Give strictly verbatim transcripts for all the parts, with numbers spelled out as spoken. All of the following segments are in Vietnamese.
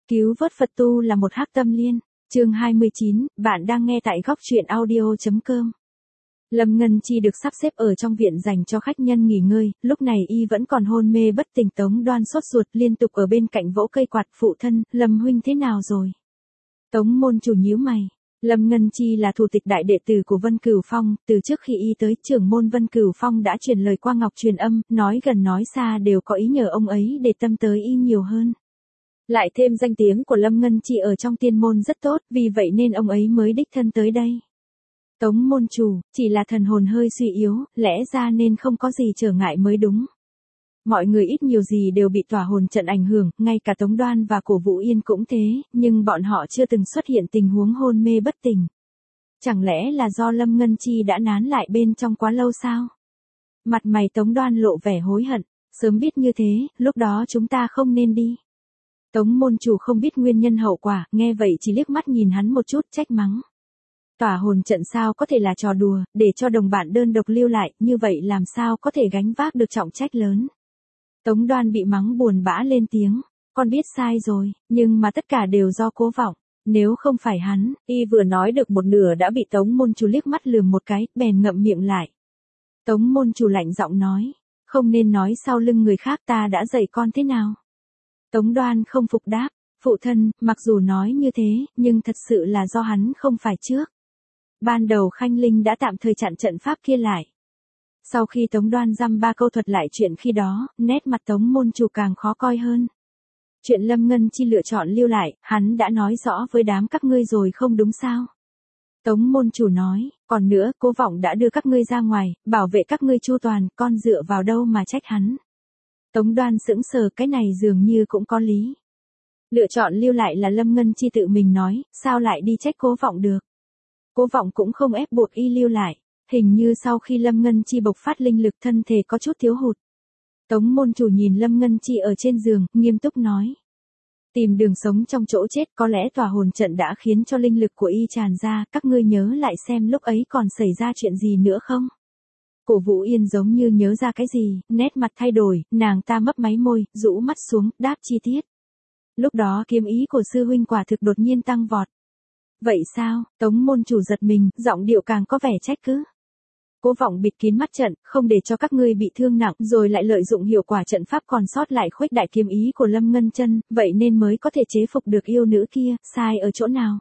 Cứu vớt Phật tu là một hắc tâm liên. Chương hai mươi chín, bạn đang nghe tại góc truyện audio chấm com. Lâm Ngân Chi được sắp xếp ở trong viện dành cho khách nhân nghỉ ngơi, lúc này y vẫn còn hôn mê bất tỉnh. Tống Đoan sốt ruột liên tục ở bên cạnh vỗ cây quạt. Phụ thân, Lâm huynh thế nào rồi? Tống môn chủ nhíu mày. Lâm Ngân Chi là thủ tịch đại đệ tử của Vân Cửu Phong, từ trước khi y tới, trưởng môn Vân Cửu Phong đã truyền lời qua Ngọc Truyền Âm, nói gần nói xa đều có ý nhờ ông ấy để tâm tới y nhiều hơn. Lại thêm danh tiếng của Lâm Ngân Chi ở trong tiên môn rất tốt, vì vậy nên ông ấy mới đích thân tới đây. Tống môn chủ, chỉ là thần hồn hơi suy yếu, lẽ ra nên không có gì trở ngại mới đúng. Mọi người ít nhiều gì đều bị tỏa hồn trận ảnh hưởng, ngay cả Tống Đoan và Cổ Vũ Yên cũng thế, nhưng bọn họ chưa từng xuất hiện tình huống hôn mê bất tỉnh. Chẳng lẽ là do Lâm Ngân Chi đã nán lại bên trong quá lâu sao? Mặt mày Tống Đoan lộ vẻ hối hận, sớm biết như thế, lúc đó chúng ta không nên đi. Tống môn chủ không biết nguyên nhân hậu quả, nghe vậy chỉ liếc mắt nhìn hắn một chút, trách mắng. Tỏa hồn trận sao có thể là trò đùa, để cho đồng bạn đơn độc lưu lại, như vậy làm sao có thể gánh vác được trọng trách lớn. Tống Đoan bị mắng buồn bã lên tiếng, con biết sai rồi, nhưng mà tất cả đều do Cố Vọng, nếu không phải hắn, y vừa nói được một nửa đã bị Tống môn chủ liếc mắt lườm một cái, bèn ngậm miệng lại. Tống môn chủ lạnh giọng nói, không nên nói sau lưng người khác, ta đã dạy con thế nào. Tống Đoan không phục đáp, phụ thân, mặc dù nói như thế, nhưng thật sự là do hắn không phải trước. Ban đầu Khanh Linh đã tạm thời chặn trận pháp kia lại. Sau khi Tống Đoan dăm ba câu thuật lại chuyện khi đó, nét mặt Tống môn chủ càng khó coi hơn. Chuyện Lâm Ngân Chi lựa chọn lưu lại, hắn đã nói rõ với đám các ngươi rồi không đúng sao? Tống môn chủ nói, còn nữa, Cố Vọng đã đưa các ngươi ra ngoài, bảo vệ các ngươi chu toàn, con dựa vào đâu mà trách hắn? Tống Đoan sững sờ, cái này dường như cũng có lý. Lựa chọn lưu lại là Lâm Ngân Chi tự mình nói, sao lại đi trách Cố Vọng được? Cố Vọng cũng không ép buộc y lưu lại, hình như sau khi Lâm Ngân Chi bộc phát linh lực thân thể có chút thiếu hụt. Tống môn chủ nhìn Lâm Ngân Chi ở trên giường, nghiêm túc nói. Tìm đường sống trong chỗ chết, có lẽ tỏa hồn trận đã khiến cho linh lực của y tràn ra, các ngươi nhớ lại xem lúc ấy còn xảy ra chuyện gì nữa không? Cổ Vũ Yên giống như nhớ ra cái gì, nét mặt thay đổi, nàng ta mấp máy môi, rũ mắt xuống, đáp chi tiết. Lúc đó kiếm ý của sư huynh quả thực đột nhiên tăng vọt. Vậy sao? Tống môn chủ giật mình, giọng điệu càng có vẻ trách cứ. Cố Vọng bịt kín mắt trận, không để cho các ngươi bị thương nặng, rồi lại lợi dụng hiệu quả trận pháp còn sót lại khuếch đại kiếm ý của Lâm Ngân Chân, vậy nên mới có thể chế phục được yêu nữ kia, sai ở chỗ nào?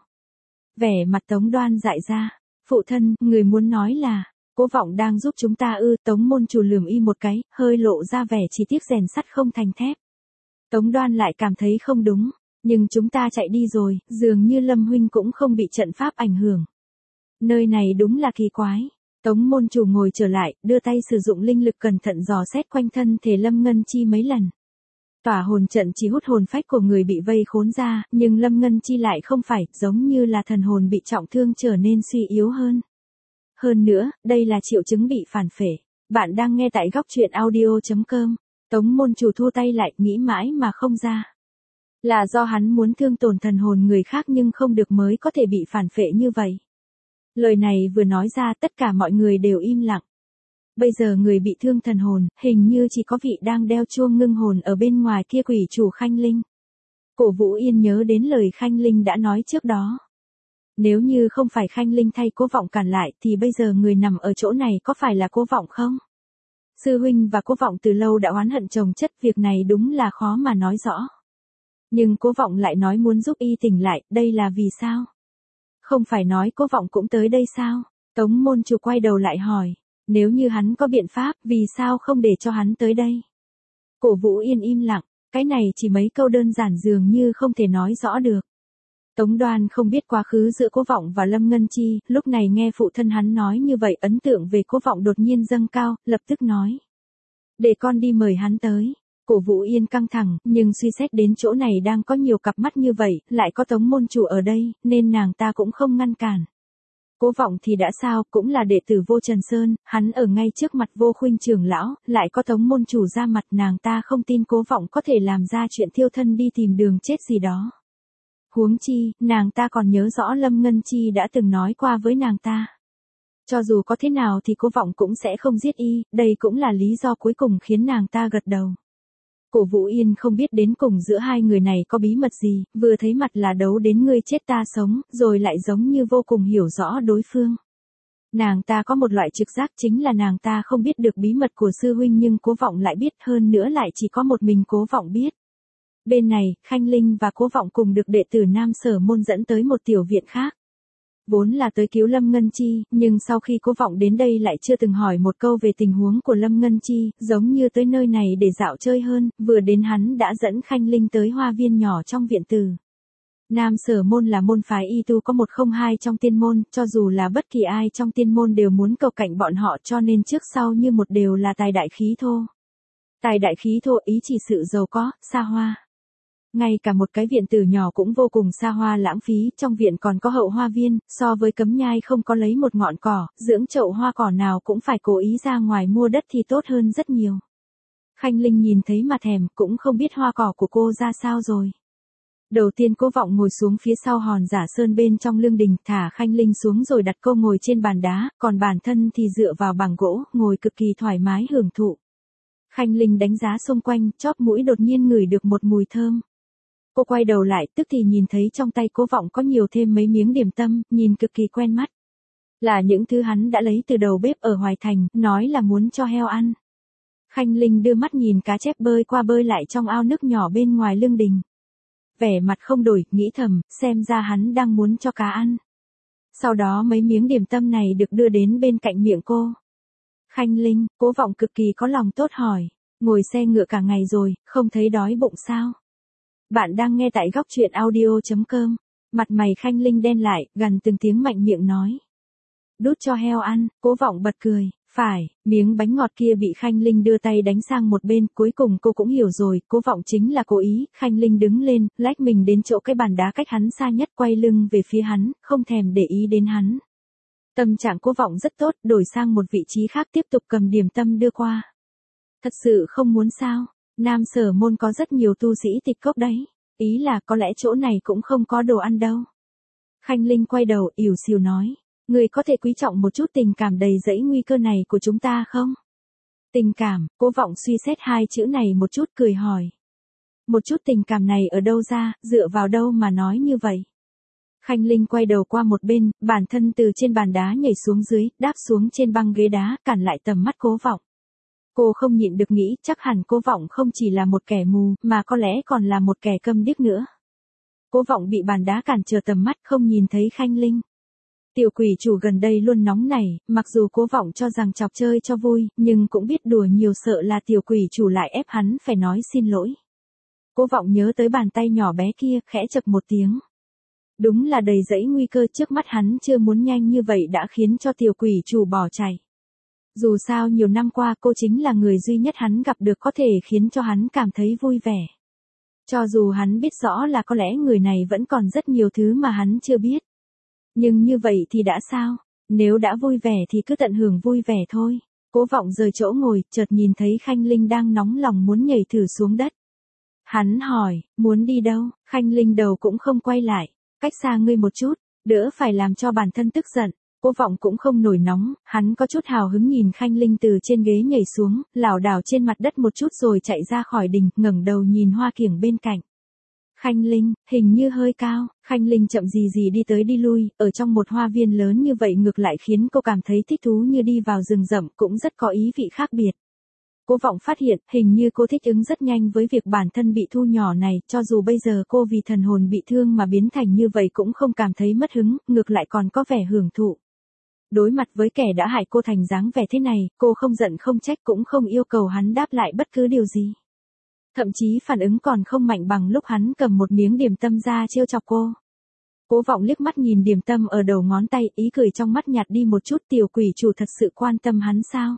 Vẻ mặt Tống Đoan dại ra, phụ thân, người muốn nói là, Cố Vọng đang giúp chúng ta ư? Tống môn chủ lườm y một cái, hơi lộ ra vẻ chỉ tiếc rèn sắt không thành thép. Tống Đoan lại cảm thấy không đúng, nhưng chúng ta chạy đi rồi, dường như Lâm huynh cũng không bị trận pháp ảnh hưởng. Nơi này đúng là kỳ quái. Tống môn chủ ngồi trở lại, đưa tay sử dụng linh lực cẩn thận dò xét quanh thân thể Lâm Ngân Chi mấy lần. Tỏa hồn trận chỉ hút hồn phách của người bị vây khốn ra, nhưng Lâm Ngân Chi lại không phải, giống như là thần hồn bị trọng thương trở nên suy yếu hơn. Hơn nữa, đây là triệu chứng bị phản phệ. Bạn đang nghe tại góc truyện audio chấm com. Tống môn chủ thu tay lại, nghĩ mãi mà không ra. Là do hắn muốn thương tổn thần hồn người khác nhưng không được mới có thể bị phản phệ như vậy. Lời này vừa nói ra tất cả mọi người đều im lặng. Bây giờ người bị thương thần hồn, hình như chỉ có vị đang đeo chuông ngưng hồn ở bên ngoài kia quỷ chủ Khanh Linh. Cổ Vũ Yên nhớ đến lời Khanh Linh đã nói trước đó. Nếu như không phải Khanh Linh thay Cố Vọng cản lại thì bây giờ người nằm ở chỗ này có phải là Cố Vọng không? Sư huynh và Cố Vọng từ lâu đã oán hận chồng chất, việc này đúng là khó mà nói rõ. Nhưng Cố Vọng lại nói muốn giúp y tỉnh lại, đây là vì sao? Không phải nói Cố Vọng cũng tới đây sao? Tống môn chủ quay đầu lại hỏi, nếu như hắn có biện pháp, vì sao không để cho hắn tới đây? Cổ Vũ Yên im lặng, cái này chỉ mấy câu đơn giản dường như không thể nói rõ được. Tống Đoan không biết quá khứ giữa Cố Vọng và Lâm Ngân Chi, lúc này nghe phụ thân hắn nói như vậy, ấn tượng về Cố Vọng đột nhiên dâng cao, lập tức nói. Để con đi mời hắn tới. Cổ Vũ Yên căng thẳng, nhưng suy xét đến chỗ này đang có nhiều cặp mắt như vậy, lại có Tống môn chủ ở đây, nên nàng ta cũng không ngăn cản. Cố Vọng thì đã sao, cũng là đệ tử Vô Trần Sơn, hắn ở ngay trước mặt Vô Khuynh trưởng lão, lại có Tống môn chủ ra mặt, nàng ta không tin Cố Vọng có thể làm ra chuyện thiêu thân đi tìm đường chết gì đó. Huống chi, nàng ta còn nhớ rõ Lâm Ngân Chi đã từng nói qua với nàng ta. Cho dù có thế nào thì Cố Vọng cũng sẽ không giết y, đây cũng là lý do cuối cùng khiến nàng ta gật đầu. Cổ Vũ Yên không biết đến cùng giữa hai người này có bí mật gì, vừa thấy mặt là đấu đến ngươi chết ta sống, rồi lại giống như vô cùng hiểu rõ đối phương. Nàng ta có một loại trực giác, chính là nàng ta không biết được bí mật của sư huynh nhưng Cố Vọng lại biết, hơn nữa lại chỉ có một mình Cố Vọng biết. Bên này, Khanh Linh và Cố Vọng cùng được đệ tử Nam Sở Môn dẫn tới một tiểu viện khác. Vốn là tới cứu Lâm Ngân Chi, nhưng sau khi Cố Vọng đến đây lại chưa từng hỏi một câu về tình huống của Lâm Ngân Chi, giống như tới nơi này để dạo chơi hơn, vừa đến hắn đã dẫn Khanh Linh tới hoa viên nhỏ trong viện tử. Nam Sở Môn là môn phái y tu có một không hai trong tiên môn, cho dù là bất kỳ ai trong tiên môn đều muốn cầu cạnh bọn họ, cho nên trước sau như một đều là tài đại khí thô. Tài đại khí thô ý chỉ sự giàu có, xa hoa. Ngay cả một cái viện tử nhỏ cũng vô cùng xa hoa lãng phí, trong viện còn có hậu hoa viên, so với cấm nhai không có lấy một ngọn cỏ, dưỡng chậu hoa cỏ nào cũng phải cố ý ra ngoài mua đất thì tốt hơn rất nhiều. Khanh Linh nhìn thấy mà thèm, cũng không biết hoa cỏ của cô ra sao rồi. Đầu tiên Cố Vọng ngồi xuống phía sau hòn giả sơn bên trong lương đình, thả Khanh Linh xuống rồi đặt cô ngồi trên bàn đá, còn bản thân thì dựa vào bằng gỗ, ngồi cực kỳ thoải mái hưởng thụ. Khanh Linh đánh giá xung quanh, chóp mũi đột nhiên ngửi được một mùi thơm. Cô quay đầu lại, tức thì nhìn thấy trong tay Cố Vọng có nhiều thêm mấy miếng điểm tâm, nhìn cực kỳ quen mắt. Là những thứ hắn đã lấy từ đầu bếp ở Hoài Thành, nói là muốn cho heo ăn. Khanh Linh đưa mắt nhìn cá chép bơi qua bơi lại trong ao nước nhỏ bên ngoài lương đình. Vẻ mặt không đổi, nghĩ thầm, xem ra hắn đang muốn cho cá ăn. Sau đó mấy miếng điểm tâm này được đưa đến bên cạnh miệng cô. Khanh Linh, Cố Vọng cực kỳ có lòng tốt hỏi, ngồi xe ngựa cả ngày rồi, không thấy đói bụng sao? Bạn đang nghe tại góc truyện audio chấm com. Mặt mày Khanh Linh đen lại, gần từng tiếng mạnh miệng nói. Đút cho heo ăn, Cố Vọng bật cười. Phải, miếng bánh ngọt kia bị Khanh Linh đưa tay đánh sang một bên, cuối cùng cô cũng hiểu rồi, Cố Vọng chính là cố ý. Khanh Linh đứng lên, lách mình đến chỗ cái bàn đá cách hắn xa nhất, quay lưng về phía hắn, không thèm để ý đến hắn. Tâm trạng Cố Vọng rất tốt, đổi sang một vị trí khác tiếp tục cầm điểm tâm đưa qua. Thật sự không muốn sao? Nam Sở Môn có rất nhiều tu sĩ tịch cốc đấy. Ý là có lẽ chỗ này cũng không có đồ ăn đâu. Khanh Linh quay đầu, ỉu xìu nói. Người có thể quý trọng một chút tình cảm đầy dẫy nguy cơ này của chúng ta không? Tình cảm, Cố Vọng suy xét hai chữ này một chút cười hỏi. Một chút tình cảm này ở đâu ra, dựa vào đâu mà nói như vậy? Khanh Linh quay đầu qua một bên, bản thân từ trên bàn đá nhảy xuống dưới, đáp xuống trên băng ghế đá, cản lại tầm mắt Cố Vọng. Cô không nhịn được nghĩ, chắc hẳn Cố Vọng không chỉ là một kẻ mù, mà có lẽ còn là một kẻ câm điếc nữa. Cố Vọng bị bàn đá cản trở tầm mắt, không nhìn thấy Khanh Linh. Tiểu quỷ chủ gần đây luôn nóng nảy, mặc dù Cố Vọng cho rằng chọc chơi cho vui, nhưng cũng biết đùa nhiều sợ là tiểu quỷ chủ lại ép hắn phải nói xin lỗi. Cố Vọng nhớ tới bàn tay nhỏ bé kia, khẽ chập một tiếng. Đúng là đầy dẫy nguy cơ, trước mắt hắn chưa muốn nhanh như vậy đã khiến cho tiểu quỷ chủ bỏ chạy. Dù sao nhiều năm qua cô chính là người duy nhất hắn gặp được có thể khiến cho hắn cảm thấy vui vẻ. Cho dù hắn biết rõ là có lẽ người này vẫn còn rất nhiều thứ mà hắn chưa biết. Nhưng như vậy thì đã sao? Nếu đã vui vẻ thì cứ tận hưởng vui vẻ thôi. Cố Vọng rời chỗ ngồi, chợt nhìn thấy Khanh Linh đang nóng lòng muốn nhảy thử xuống đất. Hắn hỏi, muốn đi đâu? Khanh Linh đầu cũng không quay lại. Cách xa ngươi một chút, đỡ phải làm cho bản thân tức giận. Cố Vọng cũng không nổi nóng, hắn có chút hào hứng nhìn Khanh Linh từ trên ghế nhảy xuống, lảo đảo trên mặt đất một chút rồi chạy ra khỏi đình, ngẩng đầu nhìn hoa kiểng bên cạnh. Khanh Linh, hình như hơi cao. Khanh Linh chậm gì gì đi tới đi lui, ở trong một hoa viên lớn như vậy ngược lại khiến cô cảm thấy thích thú như đi vào rừng rậm, cũng rất có ý vị khác biệt. Cố Vọng phát hiện, hình như cô thích ứng rất nhanh với việc bản thân bị thu nhỏ này, cho dù bây giờ cô vì thần hồn bị thương mà biến thành như vậy cũng không cảm thấy mất hứng, ngược lại còn có vẻ hưởng thụ. Đối mặt với kẻ đã hại cô thành dáng vẻ thế này, cô không giận không trách cũng không yêu cầu hắn đáp lại bất cứ điều gì. Thậm chí phản ứng còn không mạnh bằng lúc hắn cầm một miếng điểm tâm ra trêu chọc cô. Cố Vọng liếc mắt nhìn điểm tâm ở đầu ngón tay, ý cười trong mắt nhạt đi một chút, tiểu quỷ chủ thật sự quan tâm hắn sao?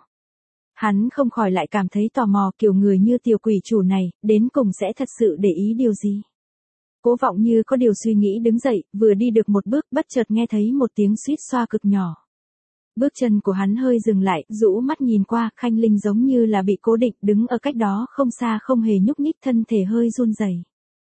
Hắn không khỏi lại cảm thấy tò mò, kiểu người như tiểu quỷ chủ này, đến cùng sẽ thật sự để ý điều gì? Cố Vọng như có điều suy nghĩ đứng dậy, vừa đi được một bước, bất chợt nghe thấy một tiếng suýt xoa cực nhỏ. Bước chân của hắn hơi dừng lại, rũ mắt nhìn qua, Khanh Linh giống như là bị cố định, đứng ở cách đó không xa không hề nhúc nhích, thân thể hơi run rẩy.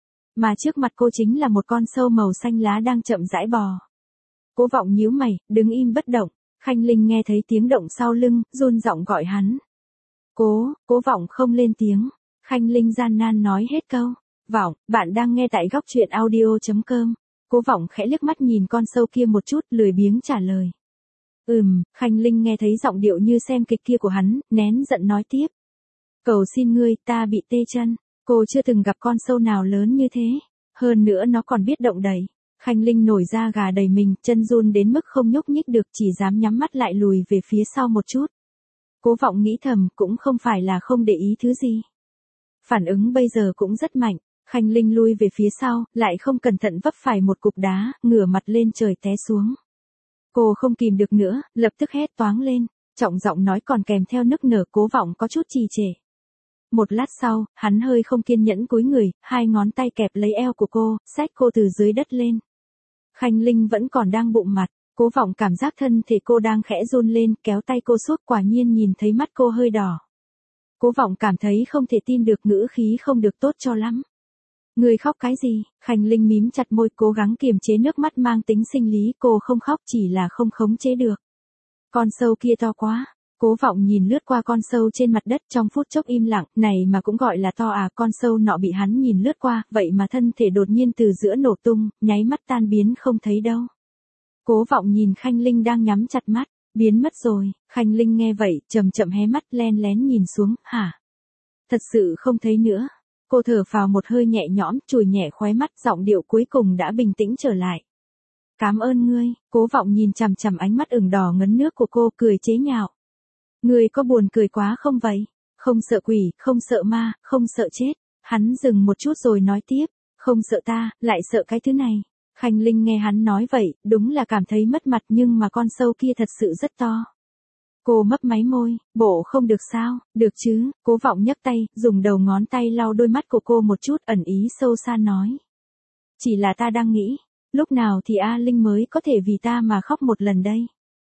Mà trước mặt cô chính là một con sâu màu xanh lá đang chậm rãi bò. Cố Vọng nhíu mày, đứng im bất động. Khanh Linh nghe thấy tiếng động sau lưng, run giọng gọi hắn. Cố, Cố Vọng không lên tiếng. Khanh Linh gian nan nói hết câu. Vọng, bạn đang nghe tại góc truyện audio.com. Cố Vọng khẽ liếc mắt nhìn con sâu kia một chút, lười biếng trả lời. Ừm, Khanh Linh nghe thấy giọng điệu như xem kịch kia của hắn, nén giận nói tiếp. Cầu xin ngươi, ta bị tê chân. Cô chưa từng gặp con sâu nào lớn như thế. Hơn nữa nó còn biết động đẩy. Khanh Linh nổi da gà đầy mình, chân run đến mức không nhúc nhích được, chỉ dám nhắm mắt lại lùi về phía sau một chút. Cố Vọng nghĩ thầm, cũng không phải là không để ý thứ gì. Phản ứng bây giờ cũng rất mạnh. Khanh Linh lui về phía sau, lại không cẩn thận vấp phải một cục đá, ngửa mặt lên trời té xuống. Cô không kìm được nữa, lập tức hét toáng lên, trọng giọng nói còn kèm theo nức nở. Cố Vọng có chút trì trệ. Một lát sau, hắn hơi không kiên nhẫn cúi người, hai ngón tay kẹp lấy eo của cô, xách cô từ dưới đất lên. Khanh Linh vẫn còn đang bụng mặt, Cố Vọng cảm giác thân thể cô đang khẽ run lên, kéo tay cô suốt, quả nhiên nhìn thấy mắt cô hơi đỏ. Cố Vọng cảm thấy không thể tin được, ngữ khí không được tốt cho lắm. Người khóc cái gì? Khanh Linh mím chặt môi, cố gắng kiềm chế nước mắt mang tính sinh lý. Cô không khóc, chỉ là không khống chế được. Con sâu kia to quá. Cố Vọng nhìn lướt qua con sâu trên mặt đất, trong phút chốc im lặng. Này mà cũng gọi là to à? Con sâu nọ bị hắn nhìn lướt qua, vậy mà thân thể đột nhiên từ giữa nổ tung, nháy mắt tan biến không thấy đâu. Cố Vọng nhìn Khanh Linh đang nhắm chặt mắt, biến mất rồi. Khanh Linh nghe vậy, chậm chậm hé mắt, len lén nhìn xuống. Hả? Thật sự không thấy nữa. Cô thở phào một hơi nhẹ nhõm, chùi nhẹ khóe mắt, giọng điệu cuối cùng đã bình tĩnh trở lại. Cảm ơn ngươi. Cố Vọng nhìn chằm chằm ánh mắt ửng đỏ ngấn nước của cô, cười chế nhạo. Ngươi có buồn cười quá không vậy? Không sợ quỷ, không sợ ma, không sợ chết. Hắn dừng một chút rồi nói tiếp. Không sợ ta, lại sợ cái thứ này. Khanh Linh nghe hắn nói vậy, đúng là cảm thấy mất mặt, nhưng mà con sâu kia thật sự rất to. Cô mấp máy môi, bộ không được sao? Được chứ. Cố Vọng nhấc tay, dùng đầu ngón tay lau đôi mắt của cô một chút, ẩn ý sâu xa nói. Chỉ là ta đang nghĩ, lúc nào thì A Linh mới có thể vì ta mà khóc một lần đây?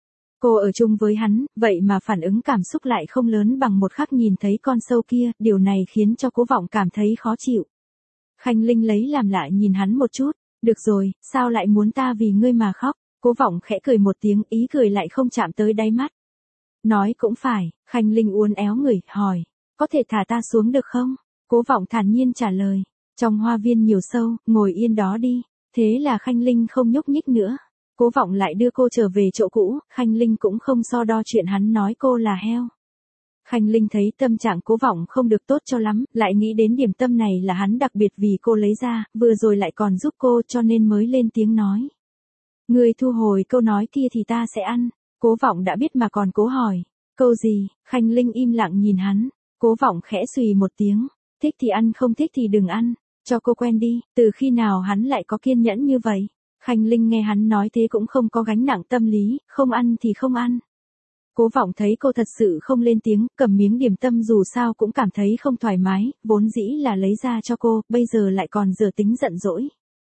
Cô ở chung với hắn, vậy mà phản ứng cảm xúc lại không lớn bằng một khắc nhìn thấy con sâu kia, điều này khiến cho Cố Vọng cảm thấy khó chịu. Khanh Linh lấy làm lạ nhìn hắn một chút. Được rồi, sao lại muốn ta vì ngươi mà khóc? Cố Vọng khẽ cười một tiếng, ý cười lại không chạm tới đáy mắt. Nói cũng phải. Khanh Linh uốn éo người, hỏi. Có thể thả ta xuống được không? Cố Vọng thản nhiên trả lời. Trong hoa viên nhiều sâu, ngồi yên đó đi. Thế là Khanh Linh không nhúc nhích nữa. Cố Vọng lại đưa cô trở về chỗ cũ, Khanh Linh cũng không so đo chuyện hắn nói cô là heo. Khanh Linh thấy tâm trạng Cố Vọng không được tốt cho lắm, lại nghĩ đến điểm tâm này là hắn đặc biệt vì cô lấy ra, vừa rồi lại còn giúp cô, cho nên mới lên tiếng nói. Ngươi thu hồi câu nói kia thì ta sẽ ăn. Cố Vọng đã biết mà còn cố hỏi. Câu gì? Khanh Linh im lặng nhìn hắn. Cố Vọng khẽ xùy một tiếng. Thích thì ăn, không thích thì đừng ăn. Cho cô quen đi. Từ khi nào hắn lại có kiên nhẫn như vậy? Khanh Linh nghe hắn nói thế cũng không có gánh nặng tâm lý, không ăn thì không ăn. Cố Vọng thấy cô thật sự không lên tiếng, cầm miếng điểm tâm dù sao cũng cảm thấy không thoải mái, vốn dĩ là lấy ra cho cô, bây giờ lại còn dở tính giận dỗi.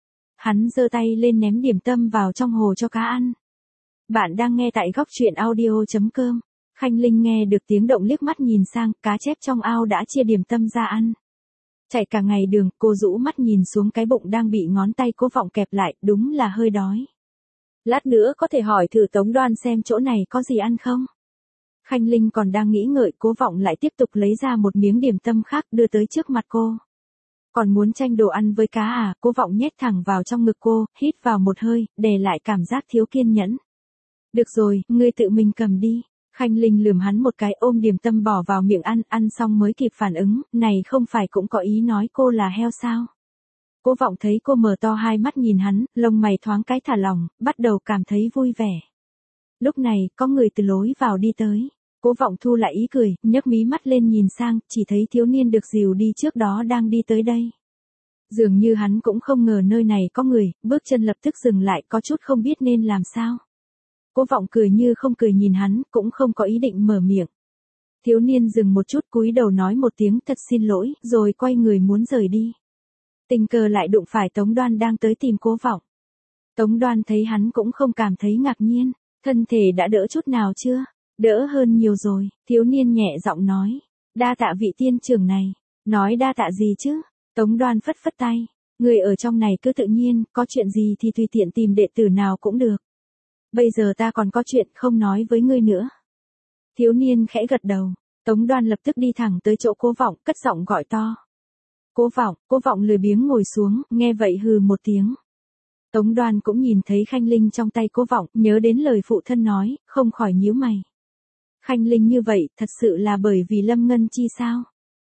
Hắn giơ tay lên ném điểm tâm vào trong hồ cho cá ăn. Bạn đang nghe tại góc truyện audio.com. Khanh Linh nghe được tiếng động liếc mắt nhìn sang, cá chép trong ao đã chia điểm tâm ra ăn. Chạy cả ngày đường, cô rũ mắt nhìn xuống cái bụng đang bị ngón tay Cố Vọng kẹp lại, đúng là hơi đói. Lát nữa có thể hỏi thử Tống Đoan xem chỗ này có gì ăn không? Khanh Linh còn đang nghĩ ngợi, Cố Vọng lại tiếp tục lấy ra một miếng điểm tâm khác đưa tới trước mặt cô. Còn muốn tranh đồ ăn với cá à? Cố Vọng nhét thẳng vào trong ngực cô, hít vào một hơi, đè lại cảm giác thiếu kiên nhẫn. Được rồi, ngươi tự mình cầm đi. Khanh Linh lườm hắn một cái, ôm điểm tâm bỏ vào miệng ăn, ăn xong mới kịp phản ứng, này không phải cũng có ý nói cô là heo sao? Cố Vọng thấy cô mở to hai mắt nhìn hắn, lông mày thoáng cái thả lỏng, bắt đầu cảm thấy vui vẻ. Lúc này, có người từ lối vào đi tới. Cố Vọng thu lại ý cười, nhấc mí mắt lên nhìn sang, chỉ thấy thiếu niên được dìu đi trước đó đang đi tới đây. Dường như hắn cũng không ngờ nơi này có người, bước chân lập tức dừng lại, có chút không biết nên làm sao. Cố Vọng cười như không cười nhìn hắn, cũng không có ý định mở miệng. Thiếu niên dừng một chút, cúi đầu nói một tiếng thật xin lỗi, rồi quay người muốn rời đi. Tình cờ lại đụng phải Tống Đoan đang tới tìm Cố Vọng. Tống Đoan thấy hắn cũng không cảm thấy ngạc nhiên, thân thể đã đỡ chút nào chưa? Đỡ hơn nhiều rồi, thiếu niên nhẹ giọng nói. Đa tạ vị tiên trưởng này. Nói đa tạ gì chứ? Tống Đoan phất phất tay. Người ở trong này cứ tự nhiên, có chuyện gì thì tùy tiện tìm đệ tử nào cũng được. Bây giờ ta còn có chuyện không nói với ngươi nữa. Thiếu niên khẽ gật đầu. Tống Đoan lập tức đi thẳng tới chỗ Cố Vọng, cất giọng gọi to. Cố Vọng, Cố Vọng lười biếng ngồi xuống, nghe vậy hừ một tiếng. Tống Đoan cũng nhìn thấy khanh linh trong tay Cố Vọng, nhớ đến lời phụ thân nói, không khỏi nhíu mày. Khanh linh như vậy, thật sự là bởi vì Lâm Ngân Chi sao?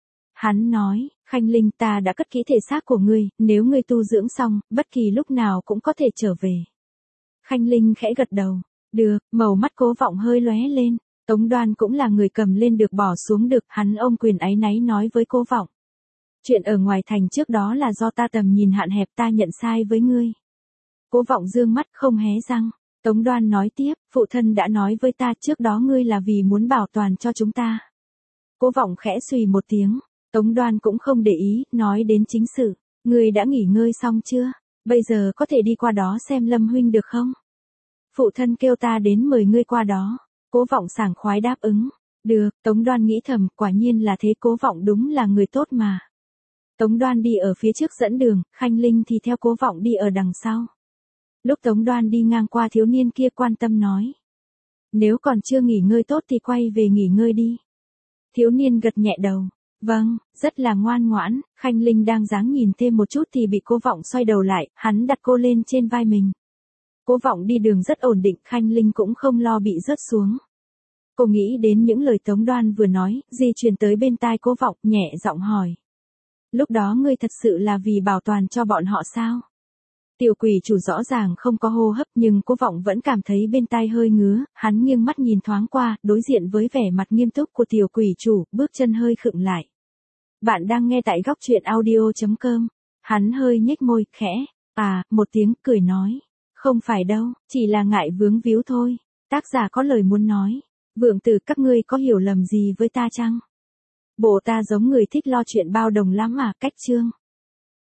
Hắn nói, Khanh linh, ta đã cất kỹ thể xác của ngươi, nếu ngươi tu dưỡng xong, bất kỳ lúc nào cũng có thể trở về. Khanh linh khẽ gật đầu. Được, màu mắt Cố Vọng hơi lóe lên. Tống Đoan cũng là người cầm lên được bỏ xuống được, hắn ôm quyền áy náy nói với Cố Vọng. Chuyện ở ngoài thành trước đó là do ta tầm nhìn hạn hẹp, ta nhận sai với ngươi. Cố Vọng dương mắt không hé răng. Tống Đoan nói tiếp, phụ thân đã nói với ta trước đó ngươi là vì muốn bảo toàn cho chúng ta. Cố Vọng khẽ xùy một tiếng. Tống Đoan cũng không để ý, nói đến chính sự. Ngươi đã nghỉ ngơi xong chưa? Bây giờ có thể đi qua đó xem Lâm huynh được không? Phụ thân kêu ta đến mời ngươi qua đó. Cố Vọng sảng khoái đáp ứng. Được, Tống Đoan nghĩ thầm, quả nhiên là thế, Cố Vọng đúng là người tốt mà. Tống Đoan đi ở phía trước dẫn đường, Khanh Linh thì theo Cố Vọng đi ở đằng sau. Lúc Tống Đoan đi ngang qua thiếu niên kia quan tâm nói. Nếu còn chưa nghỉ ngơi tốt thì quay về nghỉ ngơi đi. Thiếu niên gật nhẹ đầu. Vâng, rất là ngoan ngoãn. Khanh Linh đang dáng nhìn thêm một chút thì bị Cố Vọng xoay đầu lại, hắn đặt cô lên trên vai mình. Cố Vọng đi đường rất ổn định, Khanh Linh cũng không lo bị rớt xuống. Cô nghĩ đến những lời Tống Đoan vừa nói, di chuyển tới bên tai Cố Vọng, nhẹ giọng hỏi. Lúc đó ngươi thật sự là vì bảo toàn cho bọn họ sao? Tiểu quỷ chủ rõ ràng không có hô hấp nhưng Cố Vọng vẫn cảm thấy bên tai hơi ngứa, hắn nghiêng mắt nhìn thoáng qua, đối diện với vẻ mặt nghiêm túc của tiểu quỷ chủ, bước chân hơi khựng lại. Bạn đang nghe tại góc truyện audio chấm com. Hắn hơi nhếch môi, khẽ, à, một tiếng, cười nói. Không phải đâu, chỉ là ngại vướng víu thôi. Tác giả có lời muốn nói. Vượng Tử, các ngươi có hiểu lầm gì với ta chăng? Bộ ta giống người thích lo chuyện bao đồng lắm à, cách chương.